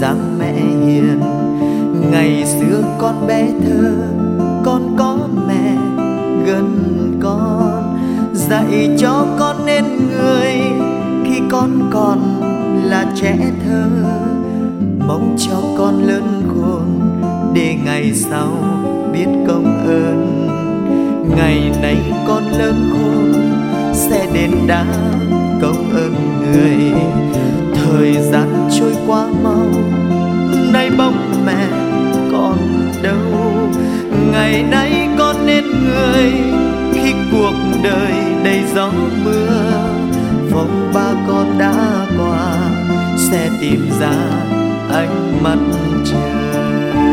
dáng mẹ hiền. Ngày xưa con bé thơ, con có mẹ gần con, dạy cho con nên người khi con còn là trẻ thơ. Mong cho con lớn khôn để ngày sau biết công ơn. Ngày nay con lớn khôn sẽ đền đáp công ơn người. Thời gian trôi qua mau, nay bóng mẹ còn đâu. Ngày nay con nên người khi cuộc đời đầy gió mưa. Phong ba con đã qua sẽ tìm ra ánh mặt trời.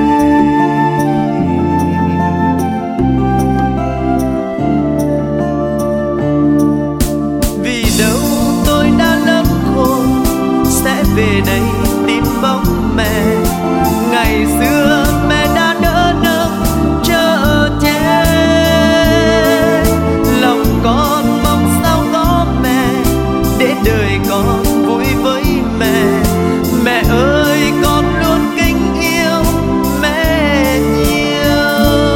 Vì đâu tôi đã lớn khôn sẽ về đây tìm bóng mẹ. Ngày xưa mẹ đã đỡ nâng chở che. Lòng con mong sao có mẹ để đời con vui với mẹ. Mẹ ơi con luôn kính yêu mẹ nhiều.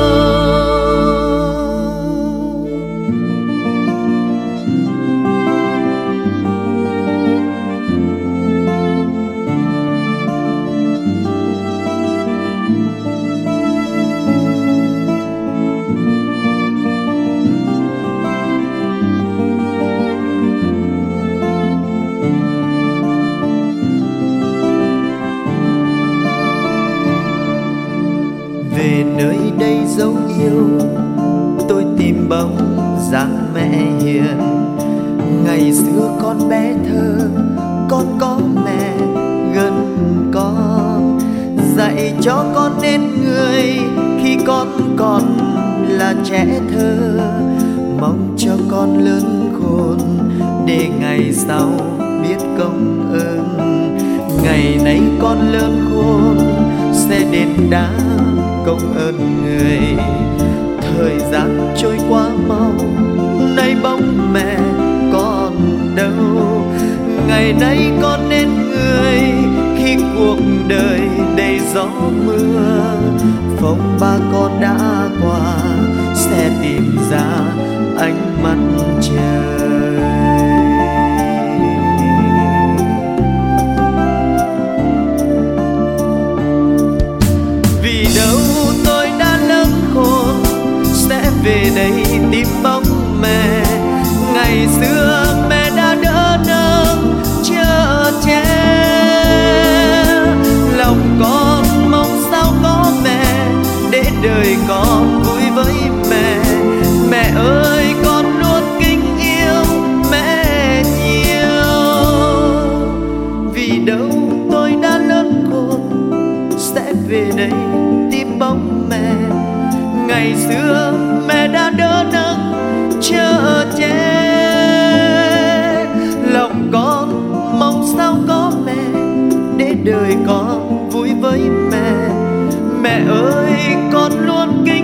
Về nơi đây dấu yêu, tôi tìm bóng dáng mẹ hiền. Ngày xưa con bé thơ, con có mẹ gần con, dạy cho con nên người khi con còn là trẻ thơ. Mong cho con lớn khôn để ngày sau biết công ơn. Ngày nay con lớn khôn sẽ đền đáp công ơn người. Thời gian trôi qua mau, nay bóng mẹ còn đâu. Ngày nay con nên người khi cuộc đời đầy gió mưa. Phong ba con đã qua sẽ tìm ra ánh mặt trời. Vì đâu tôi đã lớn khôn sẽ về đây tìm bóng mẹ. Ngày xưa mẹ đã đỡ nâng chở che. Lòng con mong sao có mẹ để đời con vui với mẹ. Mẹ ơi con luôn kính yêu mẹ nhiều. Vì đâu tôi đã lớn khôn sẽ về đây tìm bóng mẹ. Ngày xưa mẹ đã đỡ nâng chở che. Lòng con mong sao có mẹ để đời con vui với mẹ. Mẹ ơi con luôn kính